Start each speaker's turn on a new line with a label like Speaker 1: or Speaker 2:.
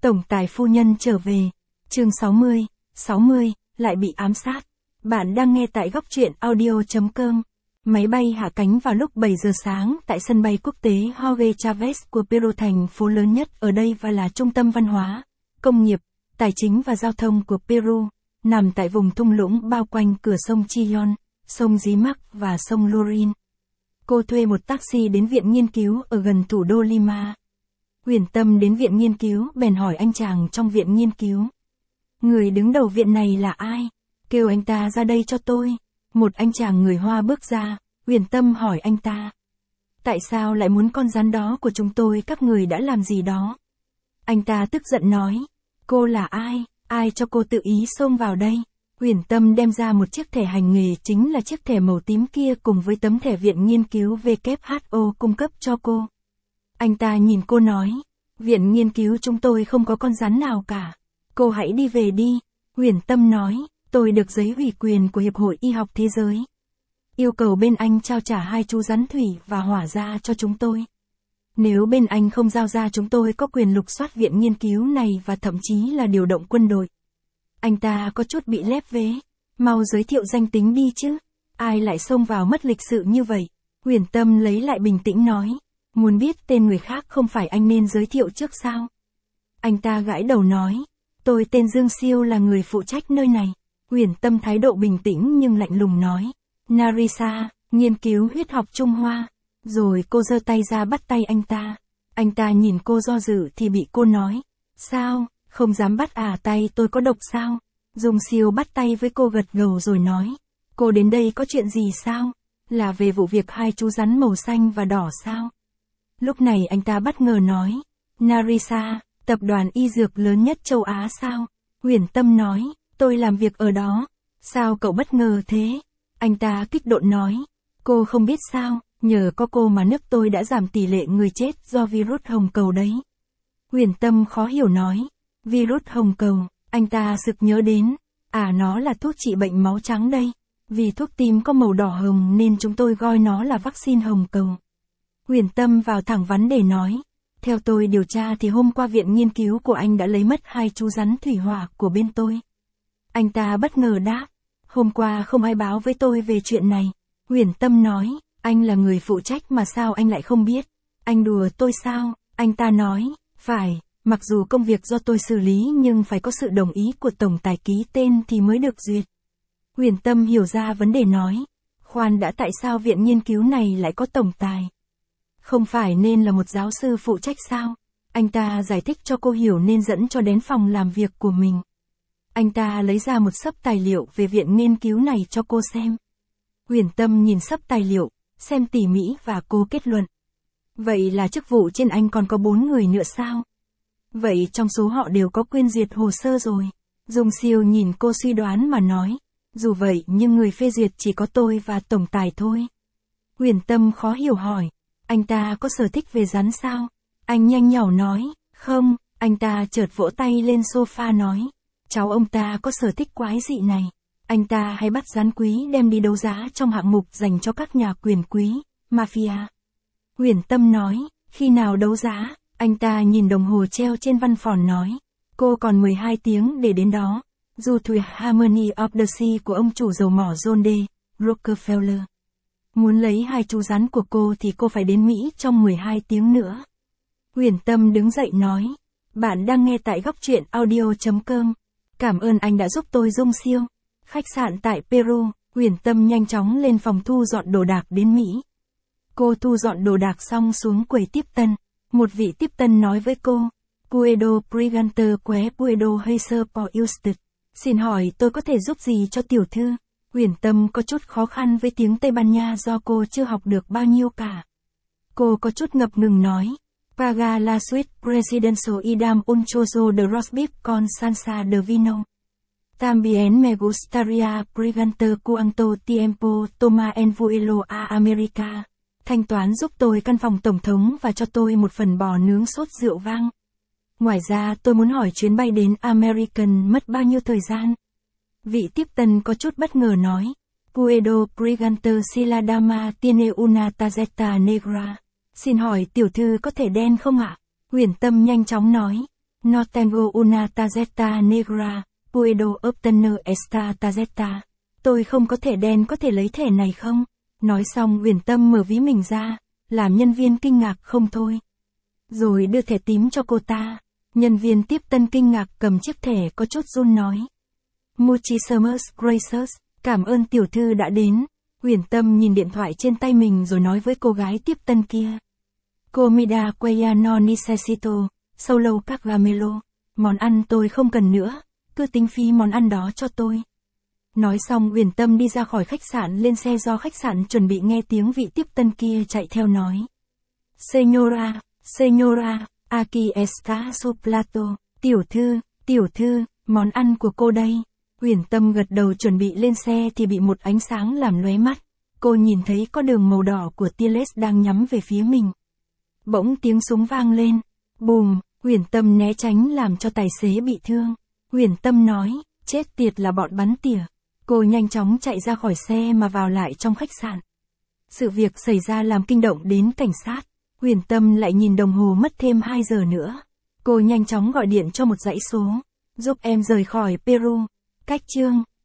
Speaker 1: Tổng tài phu nhân trở về. Chương 60, lại bị ám sát. Bạn đang nghe tại góc truyện audio.com. Máy bay hạ cánh vào lúc 7 giờ sáng tại sân bay quốc tế Jorge Chávez của Peru, thành phố lớn nhất ở đây và là trung tâm văn hóa, công nghiệp, tài chính và giao thông của Peru, nằm tại vùng thung lũng bao quanh cửa sông Chillón, sông Rímac và sông Lurin. Cô thuê một taxi đến viện nghiên cứu ở gần thủ đô Lima. Uyển Tâm đến viện nghiên cứu bèn hỏi anh chàng trong viện nghiên cứu. Người đứng đầu viện này là ai? Kêu anh ta ra đây cho tôi. Một anh chàng người Hoa bước ra, Uyển Tâm hỏi anh ta. Tại sao lại muốn con rắn đó của chúng tôi, các người đã làm gì đó? Anh ta tức giận nói. Cô là ai? Ai cho cô tự ý xông vào đây? Uyển Tâm đem ra một chiếc thẻ hành nghề, chính là chiếc thẻ màu tím kia, cùng với tấm thẻ viện nghiên cứu WHO cung cấp cho cô. Anh ta nhìn cô nói. Viện nghiên cứu chúng tôi không có con rắn nào cả. Cô hãy đi về đi. Uyển Tâm nói. Tôi được giấy ủy quyền của Hiệp hội Y học Thế giới. Yêu cầu bên anh trao trả 2 chú rắn thủy và hỏa ra cho chúng tôi. Nếu bên anh không giao ra, chúng tôi có quyền lục soát viện nghiên cứu này và thậm chí là điều động quân đội. Anh ta có chút bị lép vế. Mau giới thiệu danh tính đi chứ. Ai lại xông vào mất lịch sự như vậy? Uyển Tâm lấy lại bình tĩnh nói. Muốn biết tên người khác không phải anh nên giới thiệu trước sao? Anh ta gãi đầu nói. Tôi tên Dương Siêu, là người phụ trách nơi này. Uyển Tâm thái độ bình tĩnh nhưng lạnh lùng nói. Narisa, nghiên cứu huyết học Trung Hoa. Rồi cô giơ tay ra bắt tay anh ta. Anh ta nhìn cô do dự thì bị cô nói. Sao, không dám bắt à? Tay tôi có độc sao? Dương Siêu bắt tay với cô, gật gđầu rồi nói. Cô đến đây có chuyện gì sao? Là về vụ việc 2 chú rắn màu xanh và đỏ sao? Lúc này anh ta bất ngờ nói. Narisa, tập đoàn y dược lớn nhất châu Á sao? Uyển Tâm nói. Tôi làm việc ở đó. Sao cậu bất ngờ thế? Anh ta kích động nói. Cô không biết sao, nhờ có cô mà nước tôi đã giảm tỷ lệ người chết do virus hồng cầu đấy. Uyển Tâm khó hiểu nói. Virus hồng cầu, anh ta sực nhớ đến. À, nó là thuốc trị bệnh máu trắng đây. Vì thuốc tim có màu đỏ hồng nên chúng tôi gọi nó là vaccine hồng cầu. Uyển Tâm vào thẳng vấn đề nói. Theo tôi điều tra thì hôm qua viện nghiên cứu của anh đã lấy mất 2 chú rắn thủy hỏa của bên tôi. Anh ta bất ngờ đáp. Hôm qua không ai báo với tôi về chuyện này. Uyển Tâm nói. Anh là người phụ trách mà sao anh lại không biết? Anh đùa tôi sao? Anh ta nói. Phải, mặc dù công việc do tôi xử lý nhưng phải có sự đồng ý của tổng tài ký tên thì mới được duyệt. Uyển Tâm hiểu ra vấn đề nói. Khoan đã, tại sao viện nghiên cứu này lại có tổng tài? Không phải nên là một giáo sư phụ trách sao? Anh ta giải thích cho cô hiểu nên dẫn cho đến phòng làm việc của mình. Anh ta lấy ra một xấp tài liệu về viện nghiên cứu này cho cô xem. Uyển Tâm nhìn xấp tài liệu, xem tỉ mỉ và cô kết luận. Vậy là chức vụ trên anh còn có 4 người nữa sao? Vậy trong số họ đều có quyền duyệt hồ sơ rồi. Dương Siêu nhìn cô suy đoán mà nói. Dù vậy nhưng người phê duyệt chỉ có tôi và tổng tài thôi. Uyển Tâm khó hiểu hỏi. Anh ta có sở thích về rắn sao? Anh nhanh nhảu nói. Không, anh ta chợt vỗ tay lên sofa nói. Cháu ông ta có sở thích quái dị này. Anh ta hay bắt rắn quý đem đi đấu giá trong hạng mục dành cho các nhà quyền quý, mafia. Uyển Tâm nói. Khi nào đấu giá? Anh ta nhìn đồng hồ treo trên văn phòng nói. Cô còn 12 tiếng để đến đó. Du thuyền Harmony of the Sea của ông chủ dầu mỏ John D. Rockefeller. Muốn lấy 2 chú rắn của cô thì cô phải đến Mỹ trong 12 tiếng nữa. Uyển Tâm đứng dậy nói. Bạn đang nghe tại góc truyện audio.com. Cảm ơn anh đã giúp tôi. Dương Siêu. Khách sạn tại Peru, Uyển Tâm nhanh chóng lên phòng thu dọn đồ đạc đến Mỹ. Cô thu dọn đồ đạc xong xuống quầy tiếp tân. Một vị tiếp tân nói với cô. Puedo preguntar que puedo hacer por usted. Xin hỏi tôi có thể giúp gì cho tiểu thư? Uyển Tâm có chút khó khăn với tiếng Tây Ban Nha do cô chưa học được bao nhiêu cả. Cô có chút ngập ngừng nói. Paga la suite presidencial idam un trozo de rosbif con salsa de vino. También me gustaría preguntar cuánto tiempo toma en vuelo a America. Thanh toán giúp tôi căn phòng tổng thống và cho tôi một phần bò nướng sốt rượu vang. Ngoài ra tôi muốn hỏi chuyến bay đến American mất bao nhiêu thời gian? Vị tiếp tân có chút bất ngờ nói. Puedo preguntar si la dama tiene una tarjeta negra. Xin hỏi tiểu thư có thẻ đen không ạ? Uyển Tâm nhanh chóng nói. No tengo una tarjeta negra, puedo obtener esta tarjeta. Tôi không có thẻ đen, có thể lấy thẻ này không? Nói xong Uyển Tâm mở ví mình ra, làm nhân viên kinh ngạc không thôi. Rồi đưa thẻ tím cho cô ta. Nhân viên tiếp tân kinh ngạc cầm chiếc thẻ có chút run nói. Muchísimas gracias, cảm ơn tiểu thư đã đến. Uyển Tâm nhìn điện thoại trên tay mình rồi nói với cô gái tiếp tân kia. Comida que no necesito, solo caramelo. Món ăn tôi không cần nữa, cứ tính phí món ăn đó cho tôi. Nói xong Uyển Tâm đi ra khỏi khách sạn lên xe do khách sạn chuẩn bị nghe tiếng vị tiếp tân kia chạy theo nói. Señora, señora, aquí está su plato. Tiểu thư, món ăn của cô đây. Uyển Tâm gật đầu chuẩn bị lên xe thì bị một ánh sáng làm lóe mắt. Cô nhìn thấy có đường màu đỏ của tia laser đang nhắm về phía mình. Bỗng tiếng súng vang lên. Bùm, Uyển Tâm né tránh làm cho tài xế bị thương. Uyển Tâm nói, chết tiệt là bọn bắn tỉa. Cô nhanh chóng chạy ra khỏi xe mà vào lại trong khách sạn. Sự việc xảy ra làm kinh động đến cảnh sát. Uyển Tâm lại nhìn đồng hồ mất thêm 2 giờ nữa. Cô nhanh chóng gọi điện cho một dãy số. Giúp em rời khỏi Peru. Cách chương